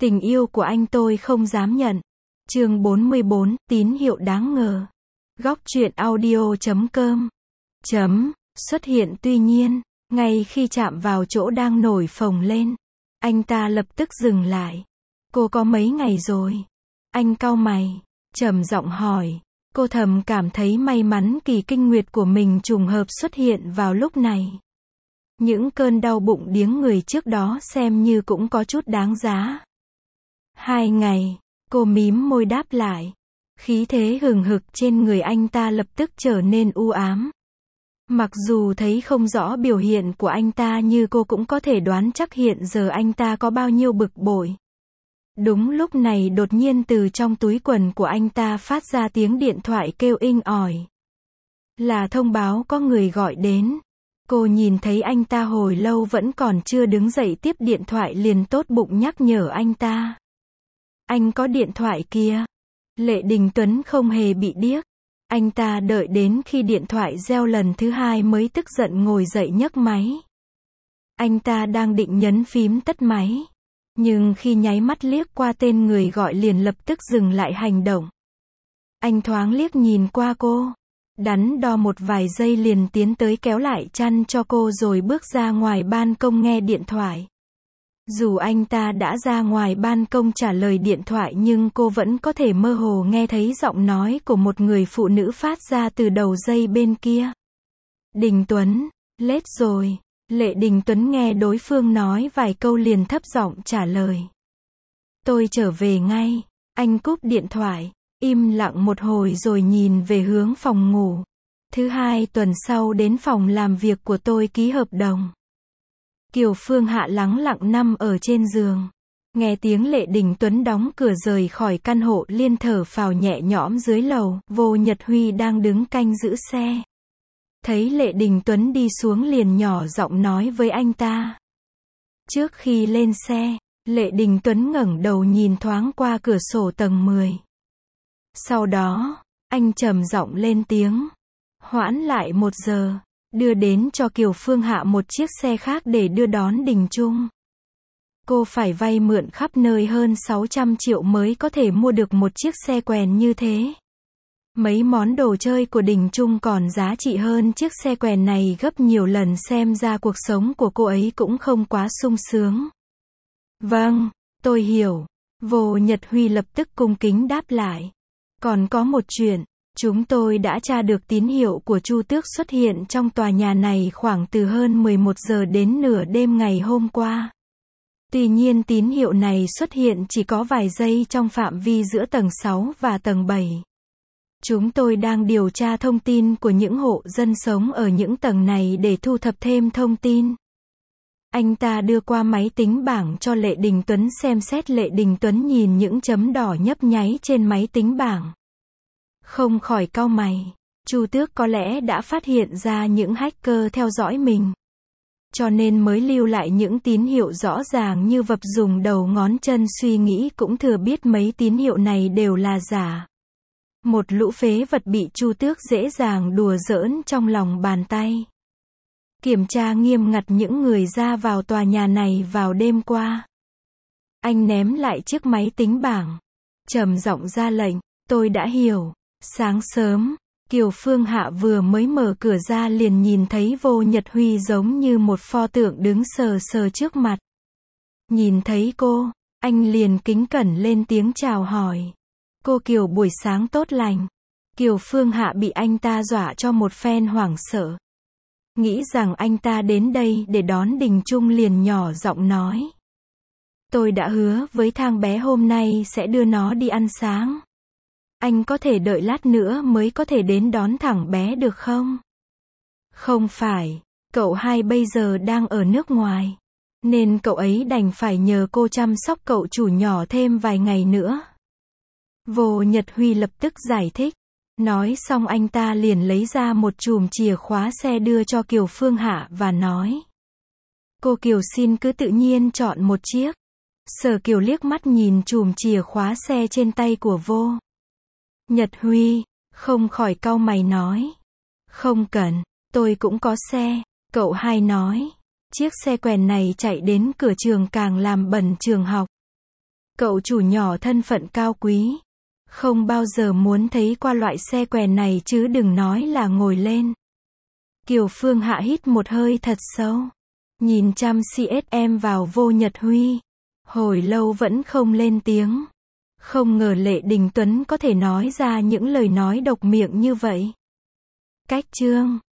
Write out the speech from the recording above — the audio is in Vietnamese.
Tình yêu của anh tôi không dám nhận. Chương 44, tín hiệu đáng ngờ. Góc truyện audio.com xuất hiện tuy nhiên, ngay khi chạm vào chỗ đang nổi phồng lên, anh ta lập tức dừng lại. Cô có mấy ngày rồi? Anh cau mày, trầm giọng hỏi. Cô thầm cảm thấy may mắn kỳ kinh nguyệt của mình trùng hợp xuất hiện vào lúc này. Những cơn đau bụng điếng người trước đó xem như cũng có chút đáng giá. 2 ngày, cô mím môi đáp lại. Khí thế hừng hực trên người anh ta lập tức trở nên u ám. Mặc dù thấy không rõ biểu hiện của anh ta nhưng cô cũng có thể đoán chắc hiện giờ anh ta có bao nhiêu bực bội. Đúng lúc này đột nhiên từ trong túi quần của anh ta phát ra tiếng điện thoại kêu inh ỏi. Là thông báo có người gọi đến. Cô nhìn thấy anh ta hồi lâu vẫn còn chưa đứng dậy tiếp điện thoại liền tốt bụng nhắc nhở anh ta. Anh có điện thoại kia. Lệ Đình Tuấn không hề bị điếc. Anh ta đợi đến khi điện thoại reo lần thứ 2 mới tức giận ngồi dậy nhấc máy. Anh ta đang định nhấn phím tắt máy. Nhưng khi nháy mắt liếc qua tên người gọi liền lập tức dừng lại hành động. Anh thoáng liếc nhìn qua cô. Đắn đo một vài giây liền tiến tới kéo lại chăn cho cô rồi bước ra ngoài ban công nghe điện thoại. Dù anh ta đã ra ngoài ban công trả lời điện thoại nhưng cô vẫn có thể mơ hồ nghe thấy giọng nói của một người phụ nữ phát ra từ đầu dây bên kia. Đình Tuấn, lết rồi. Lệ Đình Tuấn nghe đối phương nói vài câu liền thấp giọng trả lời. Tôi trở về ngay. Anh cúp điện thoại, im lặng một hồi rồi nhìn về hướng phòng ngủ. Thứ 2 tuần sau đến phòng làm việc của tôi ký hợp đồng. Kiều Phương Hạ lắng lặng nằm ở trên giường. Nghe tiếng Lệ Đình Tuấn đóng cửa rời khỏi căn hộ liên thở phào nhẹ nhõm dưới lầu. Vô Nhật Huy đang đứng canh giữ xe. Thấy Lệ Đình Tuấn đi xuống liền nhỏ giọng nói với anh ta. Trước khi lên xe, Lệ Đình Tuấn ngẩng đầu nhìn thoáng qua cửa sổ tầng 10. Sau đó, anh trầm giọng lên tiếng. Hoãn lại 1 giờ, đưa đến cho Kiều Phương Hạ một chiếc xe khác để đưa đón Đình Trung. Cô phải vay mượn khắp nơi hơn 600 triệu mới có thể mua được một chiếc xe quèn như thế. Mấy món đồ chơi của Đình Trung còn giá trị hơn chiếc xe quèn này gấp nhiều lần, xem ra cuộc sống của cô ấy cũng không quá sung sướng. Vâng, tôi hiểu. Vô Nhật Huy lập tức cung kính đáp lại. Còn có một chuyện, chúng tôi đã tra được tín hiệu của Chu Tước xuất hiện trong tòa nhà này khoảng từ hơn 11 giờ đến nửa đêm ngày hôm qua. Tuy nhiên tín hiệu này xuất hiện chỉ có vài giây trong phạm vi giữa tầng 6 và tầng 7. Chúng tôi đang điều tra thông tin của những hộ dân sống ở những tầng này để thu thập thêm thông tin. Anh ta đưa qua máy tính bảng cho Lệ Đình Tuấn xem xét. Lệ Đình Tuấn nhìn những chấm đỏ nhấp nháy trên máy tính bảng. Không khỏi cau mày. Chu Tước có lẽ đã phát hiện ra những hacker theo dõi mình. Cho nên mới lưu lại những tín hiệu rõ ràng như vập, dùng đầu ngón chân suy nghĩ cũng thừa biết mấy tín hiệu này đều là giả. Một lũ phế vật bị Chu Tước dễ dàng đùa giỡn trong lòng bàn tay. Kiểm tra nghiêm ngặt những người ra vào tòa nhà này vào đêm qua. Anh ném lại chiếc máy tính bảng. Trầm giọng ra lệnh, tôi đã hiểu. Sáng sớm, Kiều Phương Hạ vừa mới mở cửa ra liền nhìn thấy Vô Nhật Huy giống như một pho tượng đứng sờ sờ trước mặt. Nhìn thấy cô, anh liền kính cẩn lên tiếng chào hỏi. Cô Kiều buổi sáng tốt lành. Kiều Phương Hạ bị anh ta dọa cho một phen hoảng sợ. Nghĩ rằng anh ta đến đây để đón Đình Trung liền nhỏ giọng nói. Tôi đã hứa với thang bé hôm nay sẽ đưa nó đi ăn sáng. Anh có thể đợi lát nữa mới có thể đến đón thằng bé được không? Không phải, cậu hai bây giờ đang ở nước ngoài. Nên cậu ấy đành phải nhờ cô chăm sóc cậu chủ nhỏ thêm vài ngày nữa. Vô Nhật Huy lập tức giải thích. Nói xong anh ta liền lấy ra một chùm chìa khóa xe đưa cho Kiều Phương Hạ và nói. Cô Kiều xin cứ tự nhiên chọn một chiếc. Sở Kiều liếc mắt nhìn chùm chìa khóa xe trên tay của Vô Nhật Huy, không khỏi cau mày nói. Không cần, tôi cũng có xe. Cậu hai nói. Chiếc xe quèn này chạy đến cửa trường càng làm bẩn trường học. Cậu chủ nhỏ thân phận cao quý. Không bao giờ muốn thấy qua loại xe què này chứ đừng nói là ngồi lên. Kiều Phương Hạ hít một hơi thật sâu. Nhìn chăm CSM vào Vô Nhật Huy. Hồi lâu vẫn không lên tiếng. Không ngờ Lệ Đình Tuấn có thể nói ra những lời nói độc miệng như vậy. Cách chương